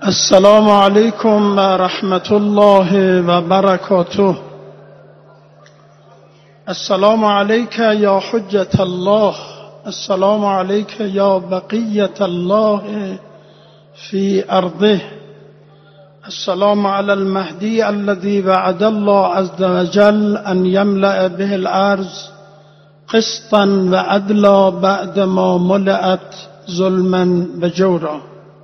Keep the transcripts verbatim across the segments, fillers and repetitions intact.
السلام علیکم و رحمت الله و برکاته. السلام علیک یا حجة الله، السلام علیک یا بقیة الله فی ارضه، السلام علی المهدی الذي وعد الله عز وجل ان يملأ به الارض قسطا و عدلا بعد ما ملأت ظلما و جورا.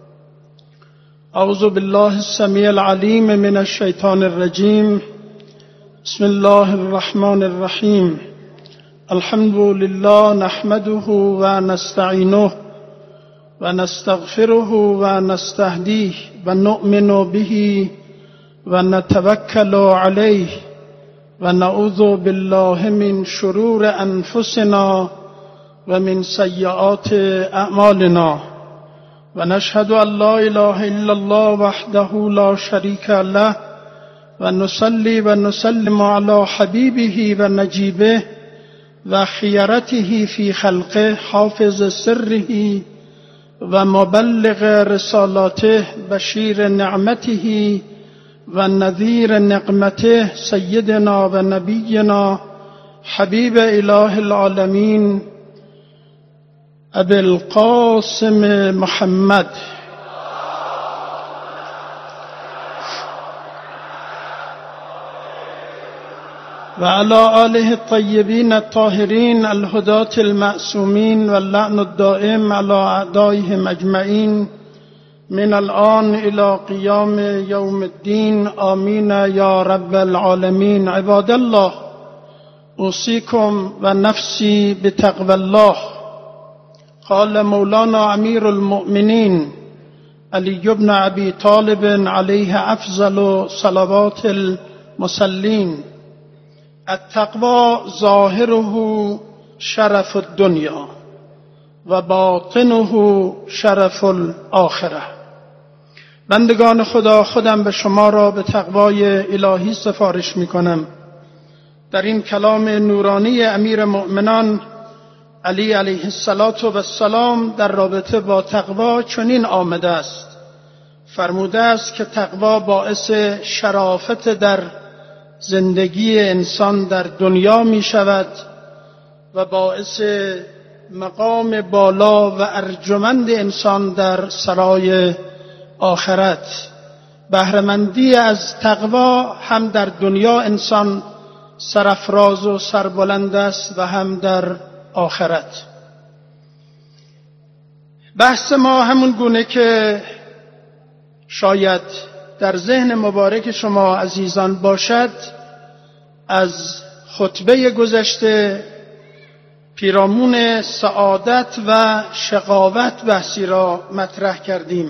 اعوذ بالله السمیع العلیم من الشیطان الرجیم. بسم الله الرحمن الرحیم. الحمد لله نحمده و نستعینه و نستغفره و نستهدیه و نؤمن به و نتوکل علیه و نعوذ بالله من شرور انفسنا و من سیئات اعمالنا و نشهد ان لا اله الا الله وحده لا شریک له و نصلی و نسلم علی حبیبه و نجیبه و خیرته فی خلقه حافظ سره و مبلغ رسالاته بشیر نعمته و نذیر نقمته سیدنا و نبینا حبیب اله العالمین ابی القاسم محمد و علی آله الطیبین الطاهرین الهداة المعصومین و اللعن الدائم علی اعدائهم اجمعین من الآن الى قیام یوم الدین. آمین یا رب العالمین. عباد الله، اوصیکم و نفسی بتقوى الله. قال مولانا امیر المؤمنین علی بن ابی طالب علیه افضل صلوات المصلین: التقوى ظاهره شرف الدنیا و باطنه شرف الاخره. بندگان خدا، خودم به شما را به تقوای الهی سفارش می کنم. در این کلام نورانی امیر مؤمنان علی علیه السلام در رابطه با تقوا چنین آمده است: فرموده است که تقوا باعث شرافت در زندگی انسان در دنیا می شود و باعث مقام بالا و ارجمند انسان در سرای آخرت. بهره‌مندی از تقوا هم در دنیا انسان سرافراز و سربلند است و هم در آخرت. بحث ما همون گونه که شاید در ذهن مبارک شما عزیزان باشد، از خطبه گذشته پیرامون سعادت و شقاوت بحثی را مطرح کردیم.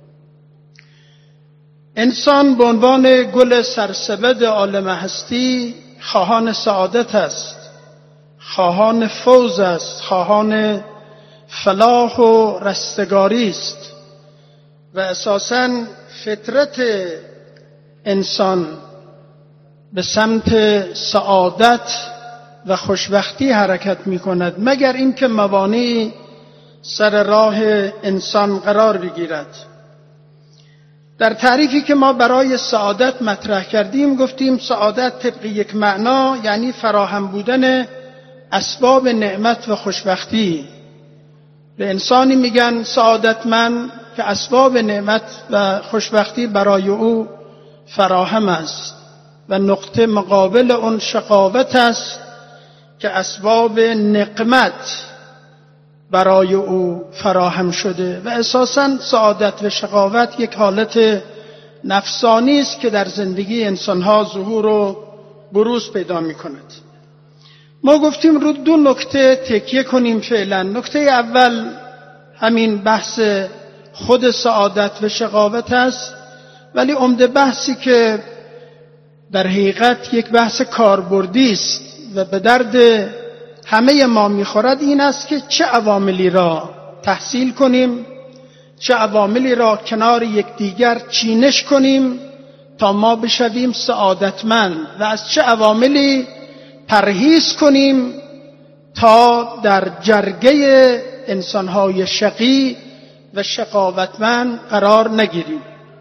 انسان به عنوان گل سرسبد عالم هستی خواهان سعادت است، خواهان فوز است، خواهان فلاح و رستگاری است و اساساً فطرت انسان به سمت سعادت و خوشبختی حرکت می کند، مگر اینکه موانعی سر راه انسان قرار بگیرد. در تعریفی که ما برای سعادت مطرح کردیم گفتیم سعادت طبق یک معنا یعنی فراهم بودن اسباب نعمت و خوشبختی. به انسانی میگن سعادتمند که اسباب نعمت و خوشبختی برای او فراهم است و نقطه مقابل اون شقاوت است که اسباب نقمت برای او فراهم شده. و اساساً سعادت و شقاوت یک حالت نفسانی است که در زندگی انسانها ظهور و بروز پیدا می کند. ما گفتیم رو دو نکته تکیه کنیم فعلا. نکته اول همین بحث خود سعادت و شقاوت است، ولی عمده بحثی که در حقیقت یک بحث کاربردی است و به درد همه ما میخورد این است که چه عواملی را تحصیل کنیم، چه عواملی را کنار یکدیگر چینش کنیم تا ما بشویم سعادتمند و از چه عواملی پرهیز کنیم تا در جرگه انسانهای شقی و شقاوتمند قرار نگیریم.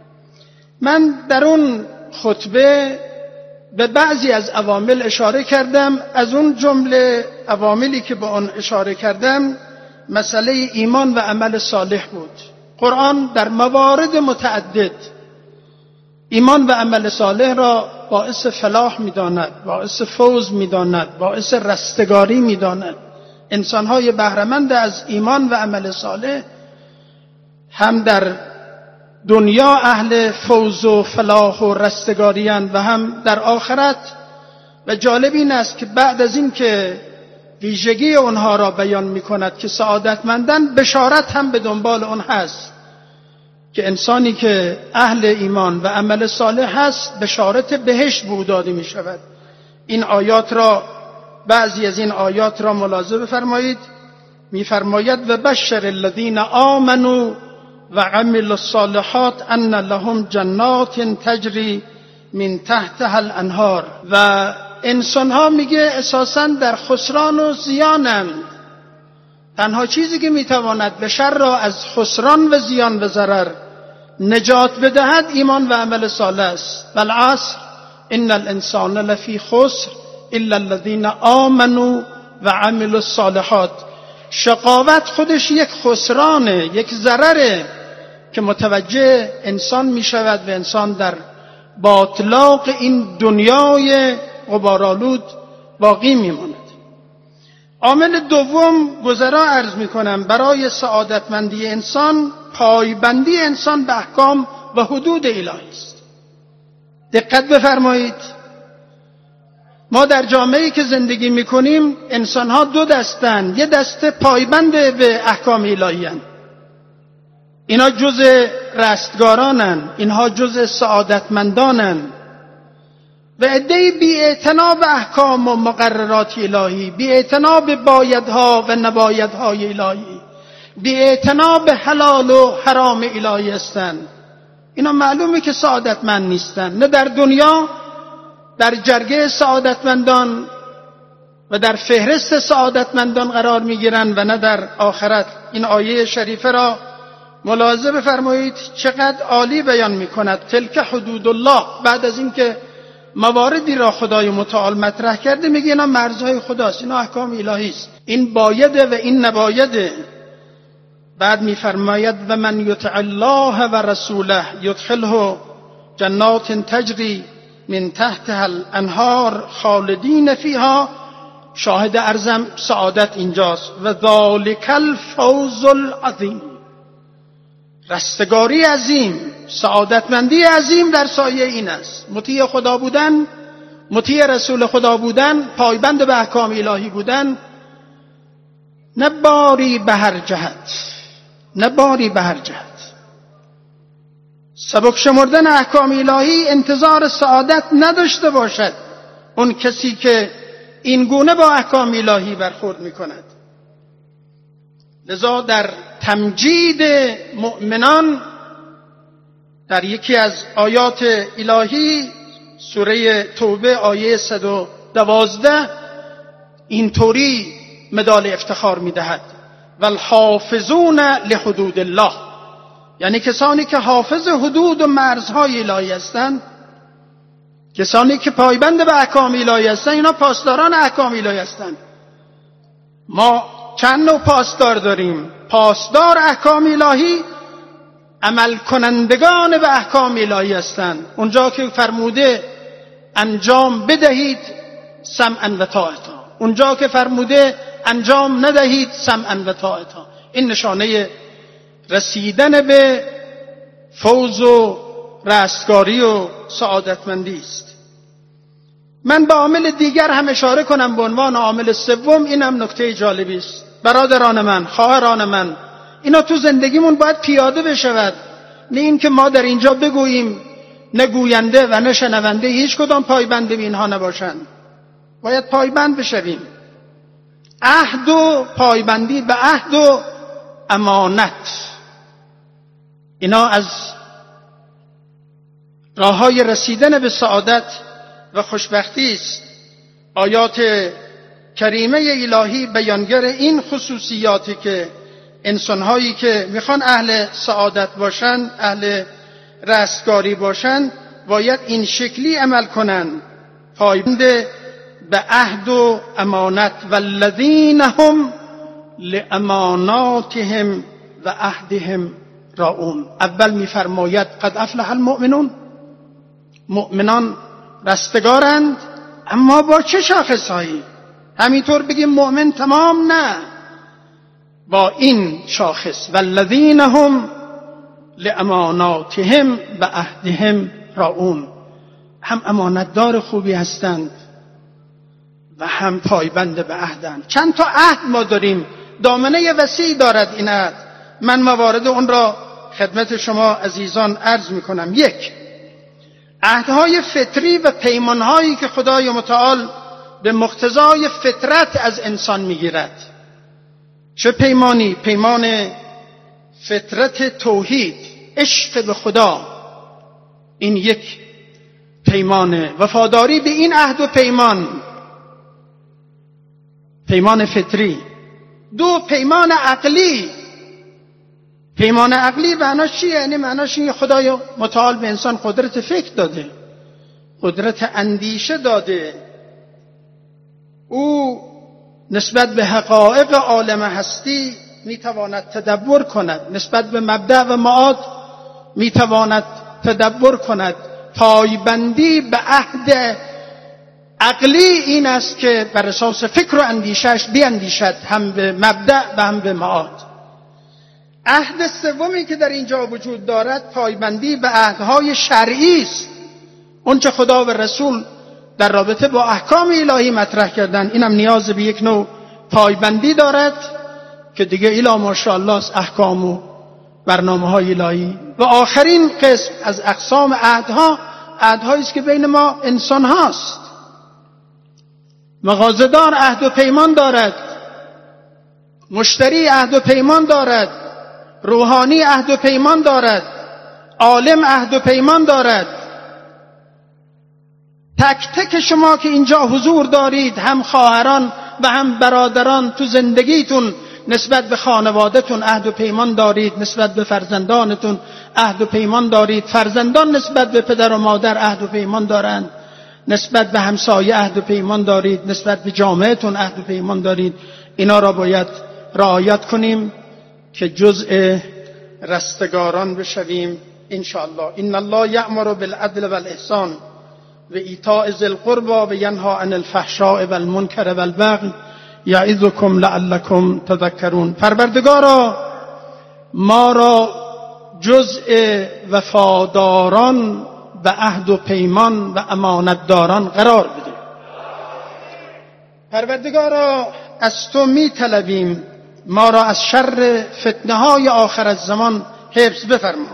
من در اون خطبه به بعضی از عوامل اشاره کردم. از اون جمله عواملی که به اون اشاره کردم مسئله ایمان و عمل صالح بود. قرآن در موارد متعدد ایمان و عمل صالح را باعث فلاح می‌داند، باعث فوز می‌داند، باعث رستگاری می‌داند. انسان‌های بهره‌مند از ایمان و عمل صالح هم در دنیا اهل فوز و فلاح و رستگاری اند و هم در آخرت. و جالب این است که بعد از این که ویژگی اونها را بیان می‌کند که سعادتمندان، بشارت هم به دنبال اون هست که انسانی که اهل ایمان و عمل صالح هست بشارت بهشت به او داده می شود. این آیات را، بعضی از این آیات را ملاحظه بفرمایید. می فرماید و بشر الذین آمنوا و عملوا الصالحات ان لهم جنات تجری من تحتها الانهار. و انسان ها میگه اساساً در خسران و زیانند. تنها چیزی که میتواند بشر را از خسران و زیان و ضرر نجات بدهد ایمان و عمل صالح است. والعصر ان الانسان لفی خسر الا الذین آمنوا و عملوا الصالحات. شقاوت خودش یک خسرانه، یک ضرره که متوجه انسان می شود و انسان در باطلاق این دنیای غبارآلود باقی می ماند. عامل دوم گذرا عرض می کنم برای سعادتمندی انسان، پایبندی انسان به احکام و حدود الهی است. دقت بفرمایید، ما در جامعه‌ای که زندگی می کنیم انسان‌ها دو دستند. یه دسته پایبند به احکام الهی اند، اینا جز رستگارانند، اینها جز سعادتمندانند. و عده‌ای بی‌اعتنا به احکام و مقررات الهی، بی‌اعتنا به بایدها و نبایدهای الهی، بی‌اعتنا به حلال و حرام الهی هستند. اینا معلومه که سعادتمند نیستند، نه در دنیا در جرگه سعادتمندان و در فهرست سعادتمندان قرار میگیرند و نه در آخرت. این آیه شریفه را ملاحظه بفرمایید چقدر عالی بیان میکند. تلک حدود الله. بعد از اینکه مواردی را خدای متعال مطرح کرده میگه اینا مرزهای خداست، اینا احکام الهی است، این بایده و این نبایده. بعد میفرماید و من یطع الله و رسوله یدخله جنات تجری من تحتها الانهار خالدین فیها. شاهد ارزم سعادت اینجاست. و ذالک الفوز العظیم. رستگاری عظیم، سعادتمندی عظیم در سایه این است. مطیع خدا بودن، مطیع رسول خدا بودن، پایبند به احکام الهی بودن، نه باری به هر جهت، نه باری به هر جهت. سبک شمردن احکام الهی انتظار سعادت نداشته باشد اون کسی که این گونه با احکام الهی برخورد می کند. لذا در تمجید مؤمنان در یکی از آیات الهی سوره توبه آیه صد و دوازده اینطوری مدال افتخار می دهد والحافظون لحدود الله، یعنی کسانی که حافظ حدود و مرزهای الهی هستند، کسانی که پایبند به احکام الهی هستند، اینا پاسداران احکام الهی هستند. ما چند نوع پاسدار داریم؟ پاسدار احکام الهی عمل کنندگان به احکام الهی هستند. اونجا که فرموده انجام بدهید سمعا و طاعتا، اونجا که فرموده انجام ندهید سمعا و طاعتا. این نشانه رسیدن به فوز و رستگاری و سعادتمندی است. من به عامل دیگر هم اشاره کنم به عنوان عامل سوم. اینم نکته جالبی است. برادران من، خواهران من، اینا تو زندگیمون باید پیاده بشود. نه این که ما در اینجا بگوییم نه گوینده و نه شنونده هیچ کدام پایبند به اینها نباشند. باید پایبند بشویم. عهد و پایبندی به عهد و امانت، اینا از راههای رسیدن به سعادت و خوشبختی است. آیات کریمه الهی بیانگر این خصوصیاتی که انسانهایی که میخوان اهل سعادت باشن، اهل رستگاری باشند باید این شکلی عمل کنند، پایبند به عهد و امانت. والذین هم لاماناتهم و عهدهم راعون. اول میفرماید قد افلح المؤمنون، مؤمنان رستگارند، اما با چه شاخصهایی؟ همینطور بگیم مؤمن تمام؟ نه، با این شاخص والذین هم لاماناتهم و عهدهم راعون. هم امانتدار خوبی هستند و هم پایبند به عهدند. چند تا عهد ما داریم، دامنه وسیعی دارد این عهد. من موارد اون را خدمت شما عزیزان عرض می کنم. یک، عهدهای فطری و پیمانهایی که خدای متعال به مقتضای فطرت از انسان میگیرد. چه پیمانی؟ پیمان فطرت توحید، عشق به خدا. این یک پیمانه، وفاداری به این عهد و پیمان، پیمان فطری. دو، پیمان عقلی. پیمان عقلی معناش چیه؟ یعنی معناش این خدای متعال به انسان قدرت فکر داده، قدرت اندیشه داده. او نسبت به حقایق عالم هستی میتواند تدبر کند، نسبت به مبدأ و معاد میتواند تدبر کند. پایبندی به عهد عقلی این است که بر اساس فکر و اندیشش بیاندیشد، هم به مبدأ و هم به معاد. عهد سومی که در اینجا وجود دارد پایبندی به عهدهای شرعی است، اون چه خدا و رسول در رابطه با احکام الهی مطرح کردن. اینم نیاز به یک نوع پایبندی دارد که دیگه الی ماشاءالله است، احکام و برنامه های الهی. و آخرین قسم از اقسام عهدها، عهدهایی است که بین ما انسان هاست. مغازه‌دار عهد و پیمان دارد، مشتری عهد و پیمان دارد، روحانی عهد و پیمان دارد، عالم عهد و پیمان دارد. تک تک شما که اینجا حضور دارید، هم خواهران و هم برادران، تو زندگیتون نسبت به خانوادهتون عهد و پیمان دارید، نسبت به فرزندانتون عهد و پیمان دارید، فرزندان نسبت به پدر و مادر عهد و پیمان دارند، نسبت به همسایه عهد و پیمان دارید، نسبت به جامعهتون عهد و پیمان دارید. اینا را باید رعایت کنیم که جزء رستگاران بشویم ان شاء الله. ان الله یأمر بالعدل والاحسان و ایتاء ذی القربى و ینهی عن الفحشاء والمنکر والبغی یعظکم لعلکم تذکرون. پروردگارا ما را جزء وفاداران و عهد و پیمان و امانتداران قرار بده. پروردگارا از تو می طلبیم ما را از شر فتنه های آخر الزمان حفظ بفرما.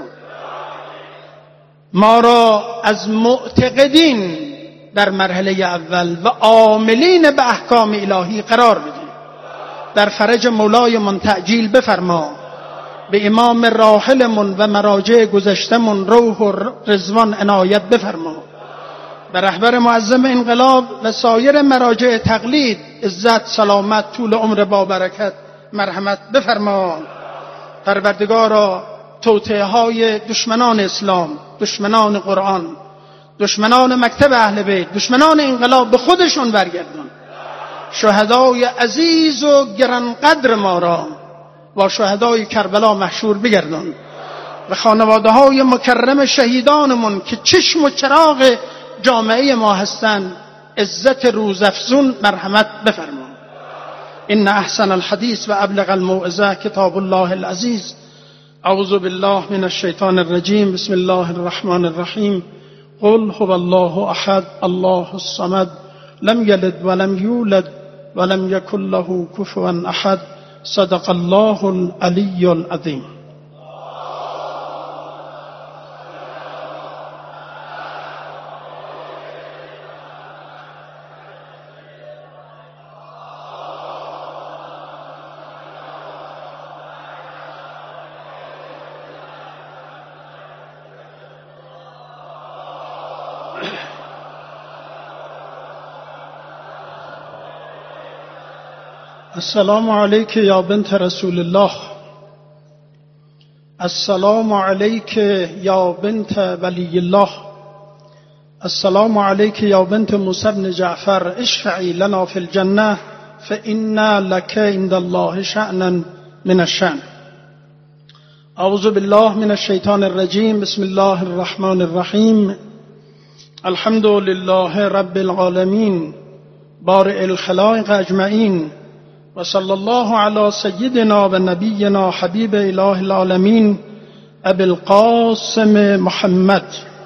ما را از معتقدین در مرحله اول و عاملین به احکام الهی قرار بده. در فرج مولایمون تعجیل بفرما. به امام راحلمون و مراجع گذشتمون روح و رضوان عنایت بفرما. به رهبر معظم انقلاب و سایر مراجع تقلید عزت، سلامت، طول عمر با برکت مرحمت بفرما. پروردگارا توطئه های دشمنان اسلام، دشمنان قرآن، دشمنان مکتب اهل بیت، دشمنان انقلاب به خودشون برگردون. شهدای عزیز و گرانقدر ما را با شهدای کربلا محشور بگردون و خانواده های مکرم شهیدانمون که چشم و چراغ جامعه ما هستند عزت روزافزون مرحمت بفرما. ان احسن الحدیث و ابلغ الموعظه کتاب الله العزیز. اعوذ بالله من الشیطان الرجیم. بسم الله الرحمن الرحیم. قل هو الله احد الله الصمد لم یلد ولم یولد ولم یکن له کفوا احد. صدق الله العلی العظیم. السلام علیک یا بنت رسول الله. السلام عليك يا بنت ولي الله، السلام عليك يا بنت موسى بن جعفر، اشفعي لنا في الجنة فإن لك عند الله شأنا من الشأن. أعوذ بالله من الشيطان الرجيم. بسم الله الرحمن الرحيم. الحمد لله رب العالمين بارئ الخلائق أجمعين، وصلى الله على سيدنا و نبينا حبيب إله العالمين أبي القاسم محمد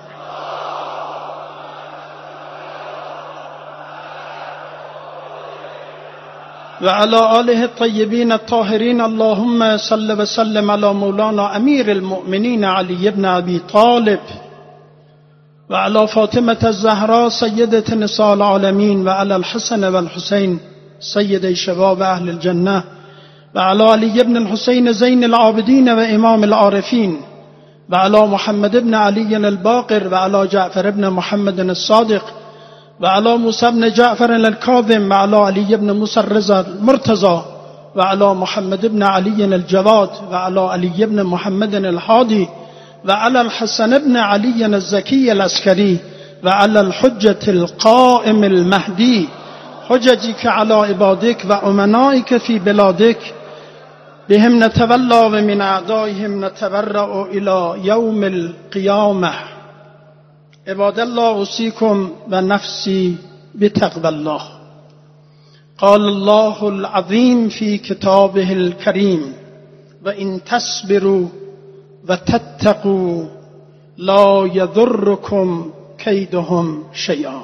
وعلى آله الطيبين الطاهرين. اللهم صل وسلم على مولانا أمير المؤمنين علي بن أبي طالب وعلى فاطمة الزهراء سيدة نساء العالمين، وعلى الحسن والحسين سيدي شباب أهل الجنة، وعلى علي بن الحسين زين العابدين وإمام العارفين، وعلى محمد بن علي الباقر، وعلى جعفر بن محمد الصادق، وعلى موسى بن جعفر الكاظم، وعلى علي بن موسى الرضا المرتضى، وعلى محمد بن علي الجواد، وعلى علي بن محمد الحادي، وعلى الحسن بن علي الزكي العسكري، وعلى الحجة القائم المهدي، حججك على عبادك وأمنائك في بلادك، بهم نتولى ومن أعدائهم نتبرأ إلى يوم القيامة. عباد الله، أوصيكم ونفسي بتقوى الله. قال الله العظيم في كتابه الكريم: وإن تصبروا وتتقوا لا يضركم كيدهم شيئا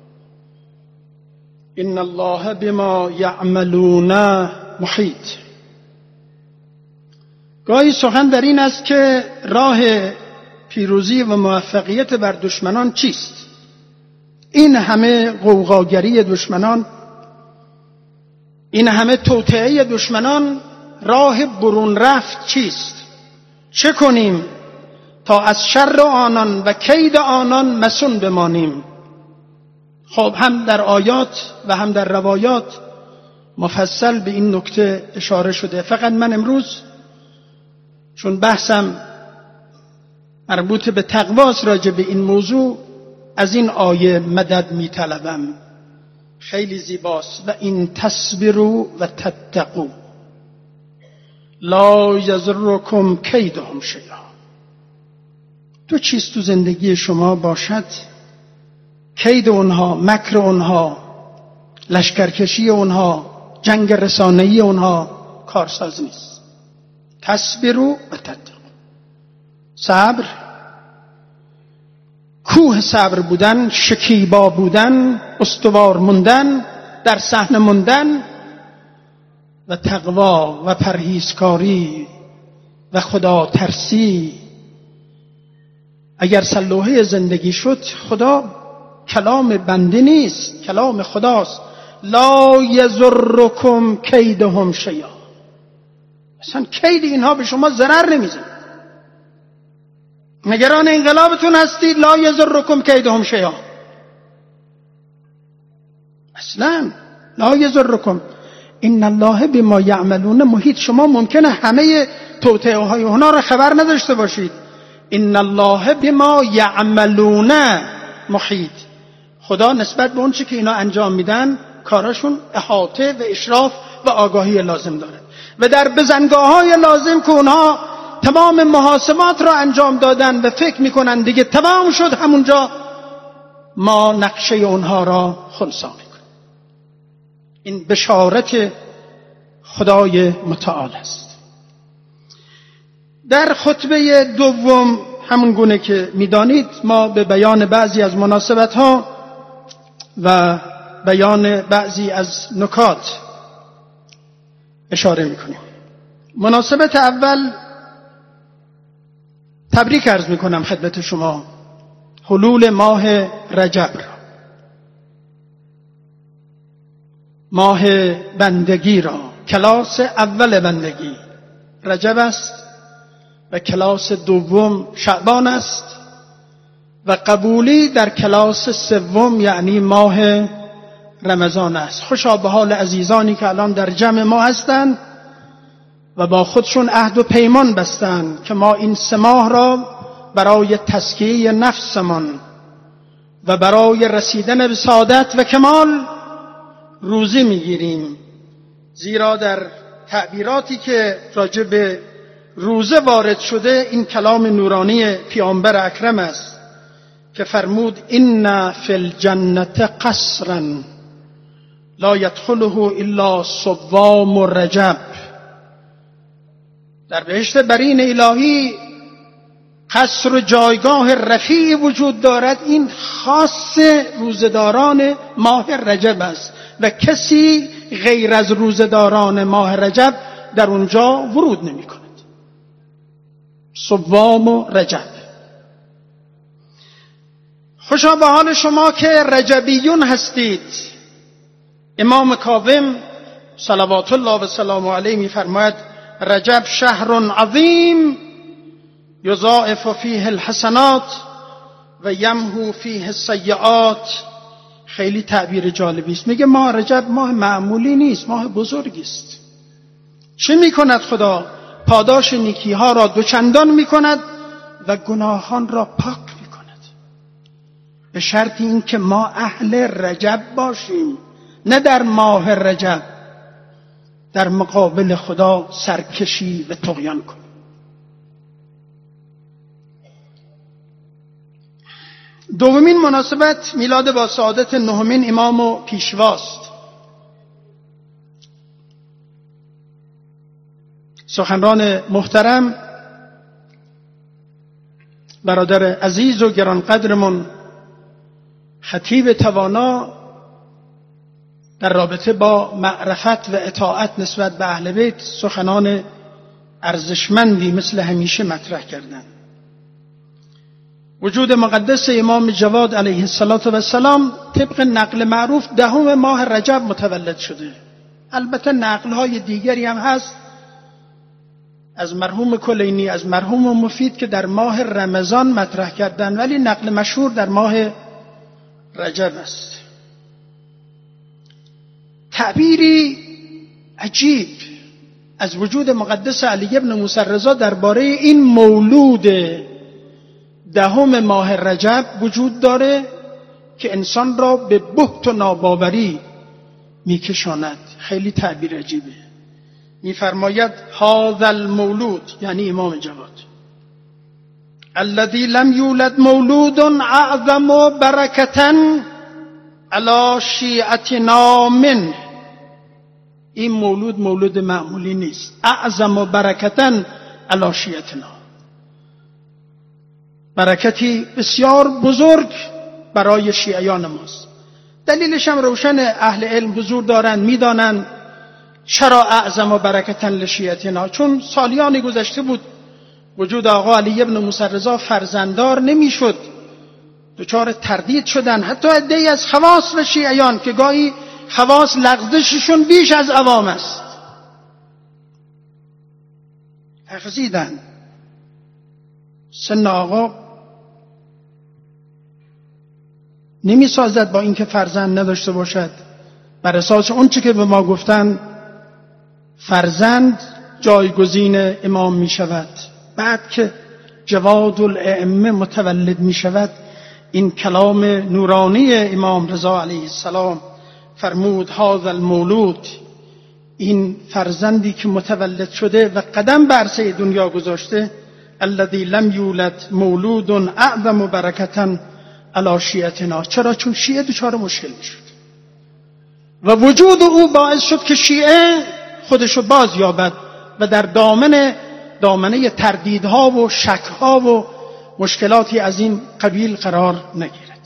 إن الله بما يعملون محيط. گاهی سخن در این است که راه پیروزی و موفقیت بر دشمنان چیست؟ این همه غوغاگری دشمنان، این همه توطئه دشمنان، راه برون رفت چیست؟ چه کنیم تا از شر آنان و کید آنان مصون بمانیم؟ خب هم در آیات و هم در روایات مفصل به این نکته اشاره شده. فقط من امروز چون بحثم مربوط به تقواست راجع به این موضوع، از این آیه مدد می طلبم. خیلی زیباست. و این تصبروا و تتقوا لا یضرکم کیدهم شیئا. دو چیز تو زندگی شما باشد، کید اونها، مکر اونها، لشکرکشی اونها، جنگ رسانه‌ای اونها کارساز نیست. تصبروا و تتقوا. صبر، کوه صبر بودن، شکیبا بودن، استوار موندن، در صحنه موندن، و تقوا و پرهیزکاری و خدا ترسی. اگر سلوحه زندگی شد، خدا کلام بنده نیست، کلام خداست. لا یضرکم کیدهم شیئا. اصلا کید اینها به شما ضرر نمیزنه. نگران انقلابتون هستید، لا یضرکم کیدهم شیئا. اصلا لا یضرکم. ان الله بما یعملون محیط. شما ممکنه همه توطئه های اونها را خبر نداشته باشید. ان الله بما یعملون محیط. خدا نسبت به اون چی که اینا انجام میدن، کاراشون احاطه و اشراف و آگاهی لازم داره، و در بزنگاه‌های لازم که اونها تمام محاسبات را انجام دادن و فکر میکنن دیگه تمام شد، همونجا ما نقشه اونها را خنثی میکنیم. این بشارت خدای متعال است. در خطبه دوم، همون گونه که میدانید، ما به بیان بعضی از مناسبت ها و بیان بعضی از نکات اشاره میکنیم. مناسبت اول، تبریک عرض میکنم خدمت شما حلول ماه رجب را، ماه بندگی را. کلاس اول بندگی رجب است و کلاس دوم شعبان است و قبولی در کلاس سوم یعنی ماه رمضان است. خوشا به حال عزیزانی که الان در جمع ما هستند و با خودشون عهد و پیمان بستند که ما این سه ماه را برای تزکیه نفسمان و برای رسیدن به سعادت و کمال روزه میگیریم. زیرا در تعبیراتی که راجع به روزه وارد شده این کلام نورانی پیامبر اکرم است که فرمود ان فی الجنة قصرا لا يدخله الا صوام رجب. در بهشت برین الهی قصر و جایگاه رفیع وجود دارد، این خاص روزداران ماه رجب است و کسی غیر از روزداران ماه رجب در اونجا ورود نمی کند. صوام و رجب. خوشا به حال شما که رجبیون هستید. امام کاظم صلوات الله و سلام علیه می فرماید رجب شهر عظیم یضاعف فیه الحسنات و یمحو فیه السیئات. خیلی تعبیر جالبی است. میگه ماه رجب ماه معمولی نیست، ماه بزرگی است. چه میکند خدا؟ پاداش نیکی ها را دوچندان میکند و گناهان را پاک میکند، به شرط این که ما اهل رجب باشیم، نه در ماه رجب در مقابل خدا سرکشی و طغیان کنیم. دومین مناسبت میلاد با سعادت نهمین امام و پیشواست. سخنران محترم برادر عزیز و گرانقدرمون خطیب توانا در رابطه با معرفت و اطاعت نسبت به اهل بیت سخنان ارزشمندی مثل همیشه مطرح کردند. وجود مقدس امام جواد علیه السلام طبق نقل معروف دهم ماه رجب متولد شده. البته نقل‌های دیگری هم هست از مرحوم کلینی، از مرحوم مفید که در ماه رمضان مطرح کردن، ولی نقل مشهور در ماه رجب است. تعبیری عجیب از وجود مقدس علی ابن موسی رضا درباره این مولود دهم ماه رجب وجود داره که انسان را به بهت و ناباوری میکشاند. خیلی تعبیر عجیبه. میفرماید هذا المولود، یعنی امام جواد، الذي لم یولد مولود اعظم برکة علی شیعتنا منه. این مولود مولود معمولی نیست. اعظم برکة علی شیعتنا، برکتی بسیار بزرگ برای شیعیان ماست. دلیلش هم روشن، اهل علم حضور دارند میدانند چرا اعظم و برکتن لشیعتنا. چون سالیانی گذشته بود وجود آقا علی ابن موسی رضا فرزنددار نمیشد، دچار تردید شدن حتی عده‌ای از خواص و شیعیان که گاهی خواص لغزششون بیش از عوام است، لغزیدن. سن آقا نمی سازد با اینکه فرزند نداشته باشد. بر اساس اون چه که به ما گفتن فرزند جایگزین امام می شود. بعد که جواد الائمه متولد می شود، این کلام نورانی امام رضا علیه السلام فرمود هذا المولود، این فرزندی که متولد شده و قدم بر عرصه دنیا گذاشته، الذی لم یولد مولود اعظم برکة علی شیعتنا. چرا؟ چون شیعه دچار مشکل میشد و وجود او باعث شد که شیعه خودشو باز یابد و در دامنه دامنه تردیدها و شکها و مشکلاتی از این قبیل قرار نگیرد.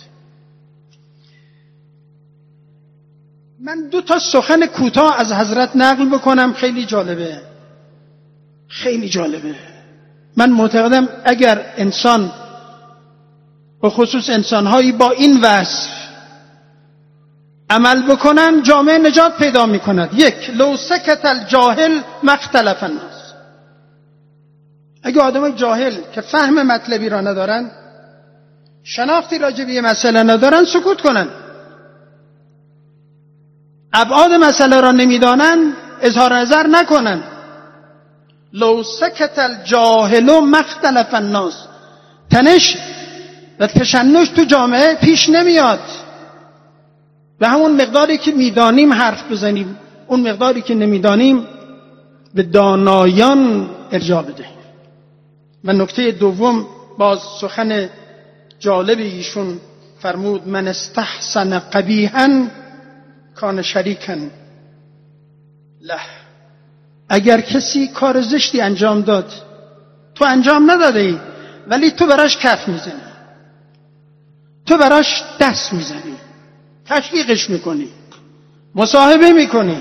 من دو تا سخن کوتاه از حضرت نقل بکنم، خیلی جالبه، خیلی جالبه. من معتقدم اگر انسان، به خصوص انسانهایی با این وصف عمل بکنن، جامعه نجات پیدا میکند. یک، لو سکت الجاهل مختلف الناس. اگه آدم جاهل که فهم مطلبی را ندارن، شناختی راجع به مسئله ندارن، سکوت کنن، ابعاد مسئله را نمیدانن، اظهار نظر نکنن، لو سکت الجاهل مختلف الناس. تنش و تشنج تو جامعه پیش نمیاد. به همون مقداری که میدانیم حرف بزنیم، اون مقداری که نمیدانیم به دانایان ارجاع بدهیم. و نکته دوم، باز سخن جالب ایشون فرمود من استحسن قبیحا کان شریکا له. اگر کسی کار زشتی انجام داد، تو انجام ندادی ولی تو براش کف میزنی، تو براش دست میزنی، تشویقش میکنی، مصاحبه میکنی،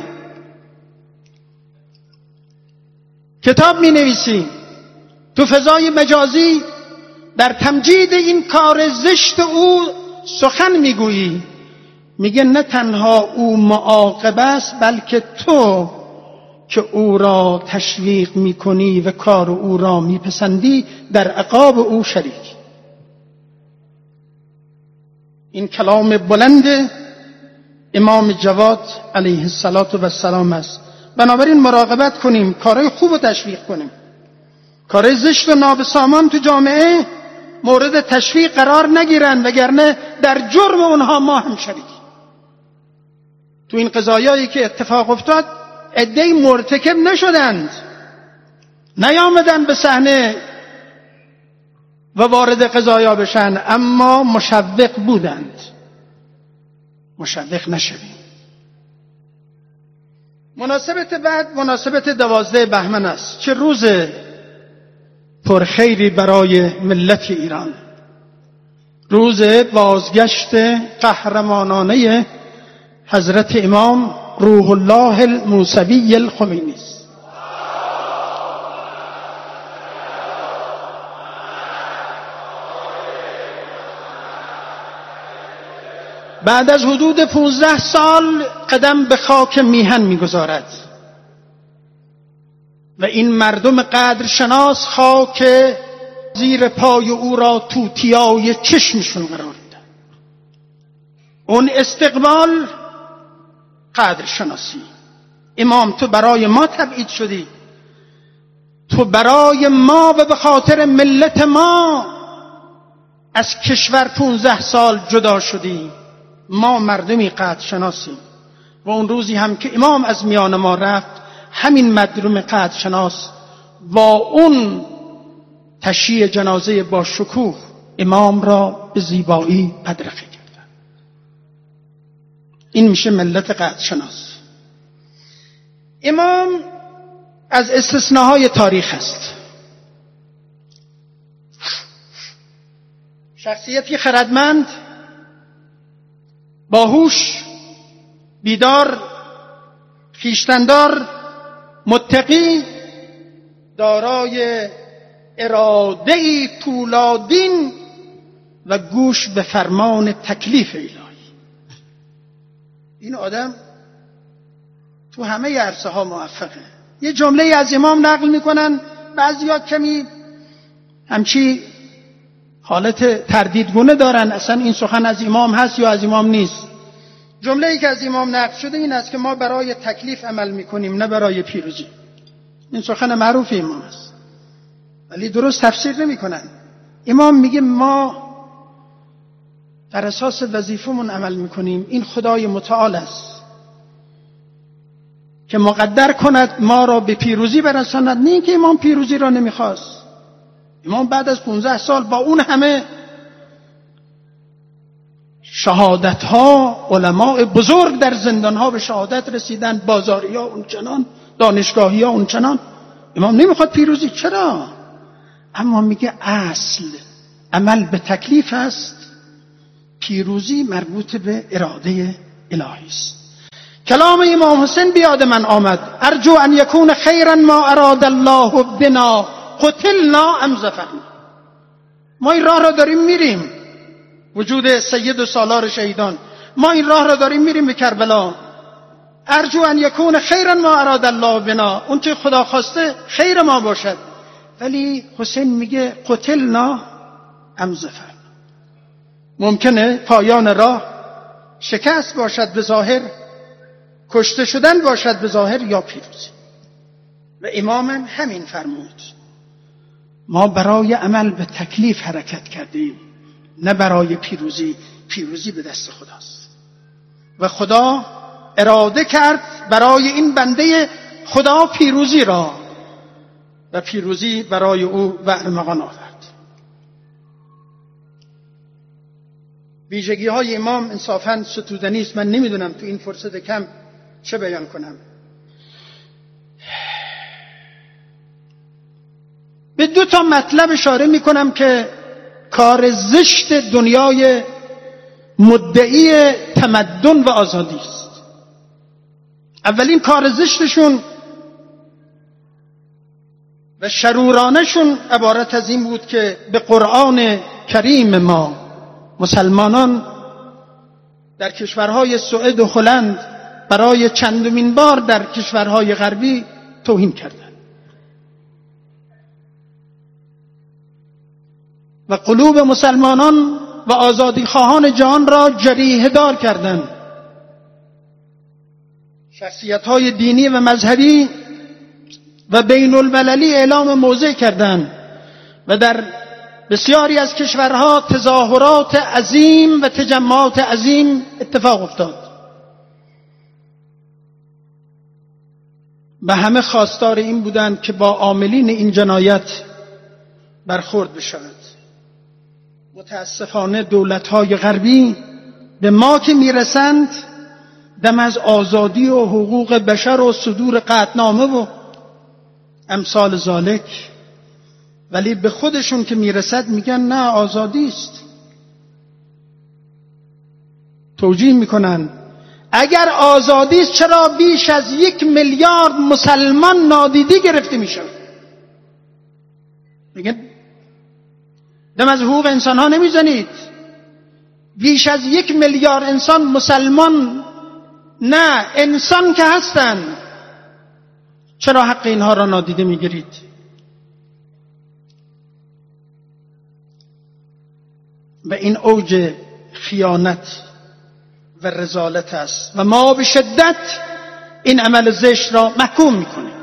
کتاب مینویسی، تو فضای مجازی در تمجید این کار زشت او سخن میگویی، میگه نه تنها او معاقب است بلکه تو که او را تشویق میکنی و کار او را میپسندی در عقاب او شریک. این کلام بلند امام جواد علیه السلام است. بنابراین مراقبت کنیم، کارهای خوب رو تشویق کنیم. کارهای زشت و نابسامان تو جامعه مورد تشویق قرار نگیرن، وگرنه در جرم اونها ما هم شریکیم. تو این قضایایی که اتفاق افتاد عده‌ای مرتکب نشدند، نیامدن به صحنه و وارد قضایا بشن، اما مشوق بودند. مشوق نشویم. مناسبت بعد مناسبت دوازده بهمن است. چه روز پرخیری برای ملت ایران. روز بازگشت قهرمانانه حضرت امام روح الله الموسوی الخمینی است. بعد از حدود پانزده سال قدم به خاک میهن میگذارد و این مردم قدرشناس خاک زیر پای او را توتیای چشمشون قرار دادن. اون استقبال قدرشناسی. امام تو برای ما تبعید شدی، تو برای ما و به خاطر ملت ما از کشور پونزده سال جدا شدی. ما مردمی قدرشناسیم و اون روزی هم که امام از میان ما رفت، همین مردم قدرشناس با اون تشییع جنازه با شکوه امام را به زیبایی بدرقه کردند. این میشه ملت قدرشناس. امام از استثناهای تاریخ است. شخصیتی خردمند، باهوش، بیدار، خویشتندار، متقی، دارای اراده‌ای طولادین و گوش به فرمان تکلیف الهی. این آدم تو همه عرصه ها موفقه. یه جمله از امام نقل میکنن، بعضیا کمی همچی حالت تردیدگونه دارن، اصلا این سخن از امام هست یا از امام نیست. جمله ای که از امام نقل شده این است که ما برای تکلیف عمل میکنیم نه برای پیروزی. این سخن معروف امام است، ولی درست تفسیر نمیکنن. امام میگه ما در اساس وظیفمون عمل میکنیم. این خدای متعال است که مقدر کند ما را به پیروزی برساند. نه اینکه امام پیروزی را نمیخواست. امام بعد از پانزده سال با اون همه شهادت ها، علماء بزرگ در زندان ها به شهادت رسیدن، بازاری ها اون چنان، دانشگاهی ها اون چنان، امام نمیخواد پیروزی. چرا؟ اما میگه اصل عمل به تکلیف است، پیروزی مربوط به اراده الهی است. کلام امام حسین بیاد من آمد، ارجو ان یکون خیرا ما اراد الله بنا قتلنا ام ظفرنا. ما این راه را داریم میریم، وجود سید و سالار شهیدان، ما این راه را داریم میریم به کربلا. ارجو ان یکون خیرا ما اراد الله بنا، اون چه خدا خواسته خیر ما باشد. ولی حسین میگه قتلنا ام ظفرنا. ممکنه پایان راه شکست باشد به ظاهر، کشته شدن باشد به ظاهر، یا پیروزی. و امامم همین فرمود. ما برای عمل به تکلیف حرکت کردیم، نه برای پیروزی. پیروزی به دست خداست و خدا اراده کرد برای این بنده خدا پیروزی را و پیروزی برای او و ارمغان آورد. ویژگی های امام انصافاً ستودنی است. من نمیدونم تو این فرصت کم چه بیان کنم. به دو تا مطلب اشاره میکنم که کار زشت دنیای مدعی تمدن و آزادی است. اولین کار زشتشون و شرورانشون عبارت از این بود که به قرآن کریم ما مسلمانان در کشورهای سوئد و هلند برای چندمین بار در کشورهای غربی توهین کردند و قلوب مسلمانان و آزادی خواهان جهان را جریحه دار کردند. شخصیت‌های دینی و مذهبی و بین المللی اعلام موضع کردند و در بسیاری از کشورها تظاهرات عظیم و تجمعات عظیم اتفاق افتاد و همه خواستار این بودند که با عاملین این جنایت برخورد بشود. متاسفانه دولت‌های غربی به ما که میرسند دم از آزادی و حقوق بشر و صدور قطعنامه و امثال ذالک، ولی به خودشون که میرسد میگن نه آزادی است. توجیه میکنن اگر آزادی است چرا بیش از یک میلیارد مسلمان نادیده گرفته میشن؟ میگن دم از حقوق انسان ها نمیزنید. بیش از یک میلیارد انسان مسلمان نه انسان که هستن، چرا حق اینها را نادیده میگیرید؟ و این اوج خیانت و رذالت است و ما به شدت این عمل زشت را محکوم میکنیم.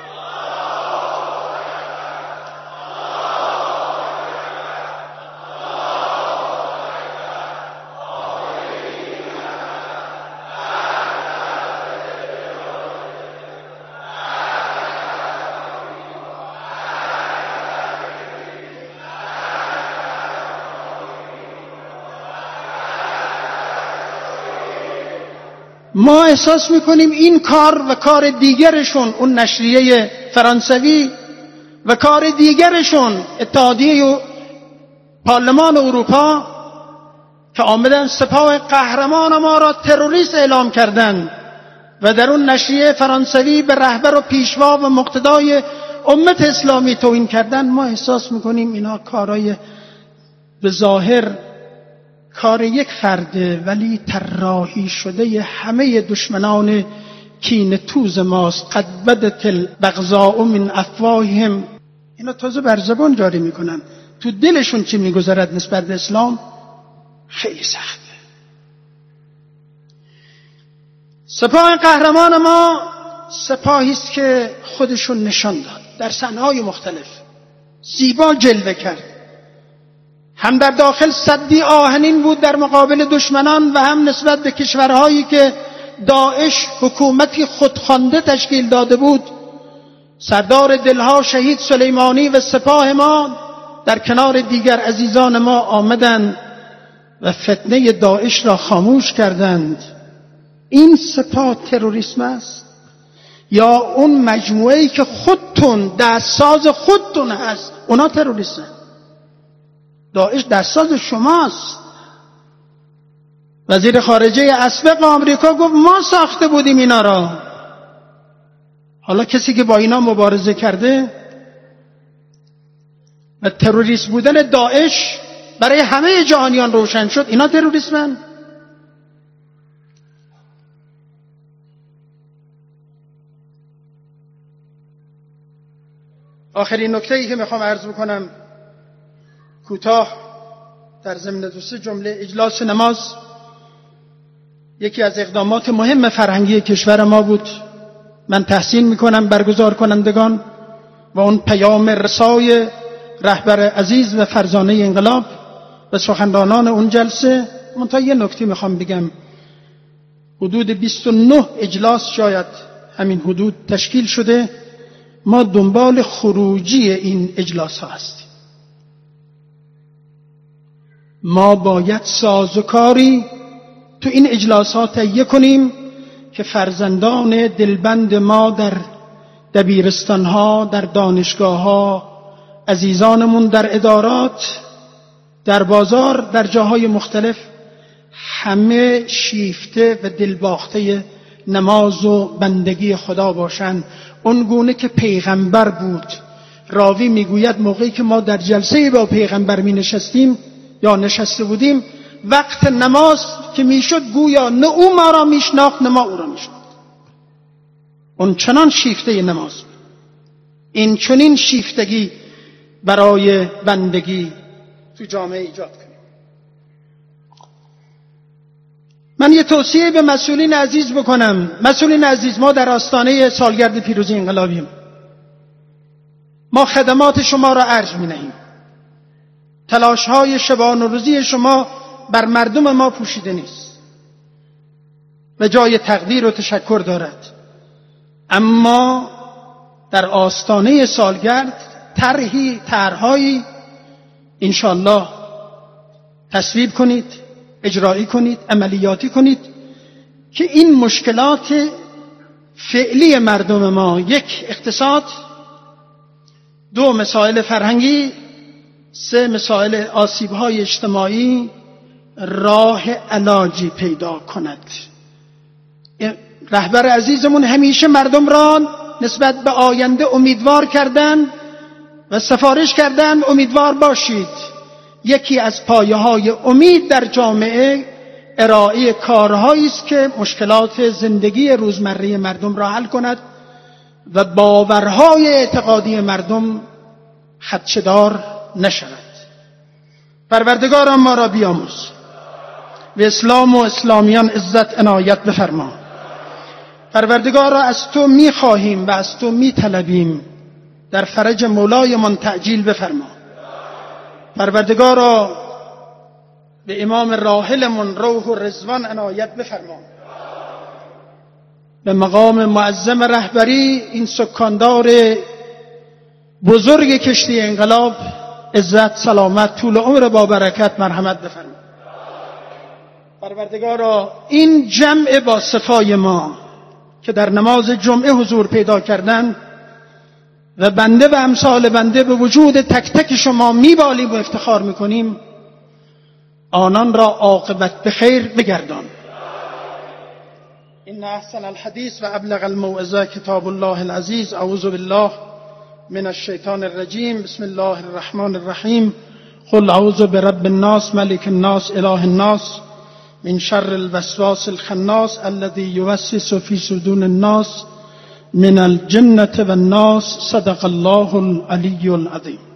ما احساس میکنیم این کار و کار دیگرشون، اون نشریه فرانسوی و کار دیگرشون اتحادیه و پارلمان اروپا که آمدن سپاه قهرمان ما را تروریست اعلام کردند و در اون نشریه فرانسوی به رهبر و پیشوا و مقتدای امت اسلامی توهین کردن، ما احساس میکنیم اینا کارای به ظاهر کار یک فرده ولی طراحی شده همه دشمنان کین توز ماست. قد بدت البغضاء من افواههم. اینا تازه بر زبان جاری میکنن، تو دلشون چی میگذرد نسبت به اسلام خیلی سخته. سپاه قهرمان ما سپاهی است که خودشون نشان داد، در صحنه‌های مختلف زیبا جلوه کرد. هم در داخل سدی آهنین بود در مقابل دشمنان و هم نسبت به کشورهایی که داعش حکومتی خودخوانده تشکیل داده بود. سردار دلها شهید سلیمانی و سپاه ما در کنار دیگر عزیزان ما آمدند و فتنه داعش را خاموش کردند. این سپاه تروریسم است یا اون مجموعه‌ای که خودتون دستساز خودتون هست اونا تروریستن؟ داعش دستساز شماست. وزیر خارجه اسبق آمریکا گفت ما ساخته بودیم اینا را. حالا کسی که با اینا مبارزه کرده و تروریست بودن داعش برای همه جهانیان روشن شد، اینا تروریستن؟ آخرین نکته‌ای که میخوام عرض بکنم کوتاه در ضمن دو سه جمله، اجلاس نماز یکی از اقدامات مهم فرهنگی کشور ما بود من تحسین میکنم برگزار کنندگان و اون پیام رسای رهبر عزیز و فرزانه انقلاب و سخنرانان اون جلسه. منتها یه نکته میخوام بگم، حدود بیست و نه اجلاس شاید همین حدود تشکیل شده، ما دنبال خروجی این اجلاس ها هستیم. ما باید سازوکاری تو این اجلاس ها تهیه کنیم که فرزندان دلبند ما در دبیرستان ها، در دانشگاه ها، عزیزانمون در ادارات، در بازار، در جاهای مختلف، همه شیفته و دلباخته نماز و بندگی خدا باشند، اون گونه که پیغمبر بود. راوی میگوید موقعی که ما در جلسه با پیغمبر می نشستیم یا نشسته بودیم، وقت نماز که میشد گویا نه او ما را میشناخت نه ما او را میشناخت. اون چنان شیفته نماز بود. این چنین شیفتگی برای بندگی تو جامعه ایجاد کنیم. من یه توصیه به مسئولین عزیز بکنم. مسئولین عزیز، ما در آستانه سالگرد پیروزی انقلابیم. ما خدمات شما را ارج می‌نهیم. تلاش‌های شبان و روزی شما بر مردم ما پوشیده نیست و جای تقدیر و تشکر دارد. اما در آستانه سالگرد طرحی طرح‌هایی انشاءالله تصویب کنید، اجرایی کنید، عملیاتی کنید که این مشکلات فعلی مردم ما، یک اقتصاد، دو مسائل فرهنگی، سه مسائل آسیب‌های اجتماعی، راه علاجی پیدا کند. رهبر عزیزمون همیشه مردم را نسبت به آینده امیدوار کردن و سفارش کردن امیدوار باشید. یکی از پایه‌های امید در جامعه ارائه کارهایی است که مشکلات زندگی روزمره مردم را حل کند و باورهای اعتقادی مردم خدشه‌دار نشود. پروردگار ما را بیاموز، و اسلام و اسلامیان عزت عنایت بفرما. پروردگار را از تو می خواهیم و از تو می طلبیم، در فرج مولایمان تعجیل بفرما. پروردگار را به امام راحلمون روح و رضوان عنایت بفرما. به مقام معظم رهبری این سکاندار بزرگ کشتی انقلاب عزت، سلامت، طول عمر با برکت مرحمت بفرما. پروردگارا این جمع با صفای ما که در نماز جمعه حضور پیدا کردن و بنده و امثال بنده به وجود تک تک شما میبالیم و افتخار میکنیم، آنان را عاقبت به خیر بگردان. این احسن الحدیث و ابلغ الموعظه کتاب الله العزیز. اعوذ بالله من الشیطان الرجیم. بسم الله الرحمن الرحیم. قل اعوذ برب الناس ملک الناس اله الناس من شر الوسواس الخناس الذي يوسوس في صدور الناس من الجنة والناس. صدق الله العلي العظيم.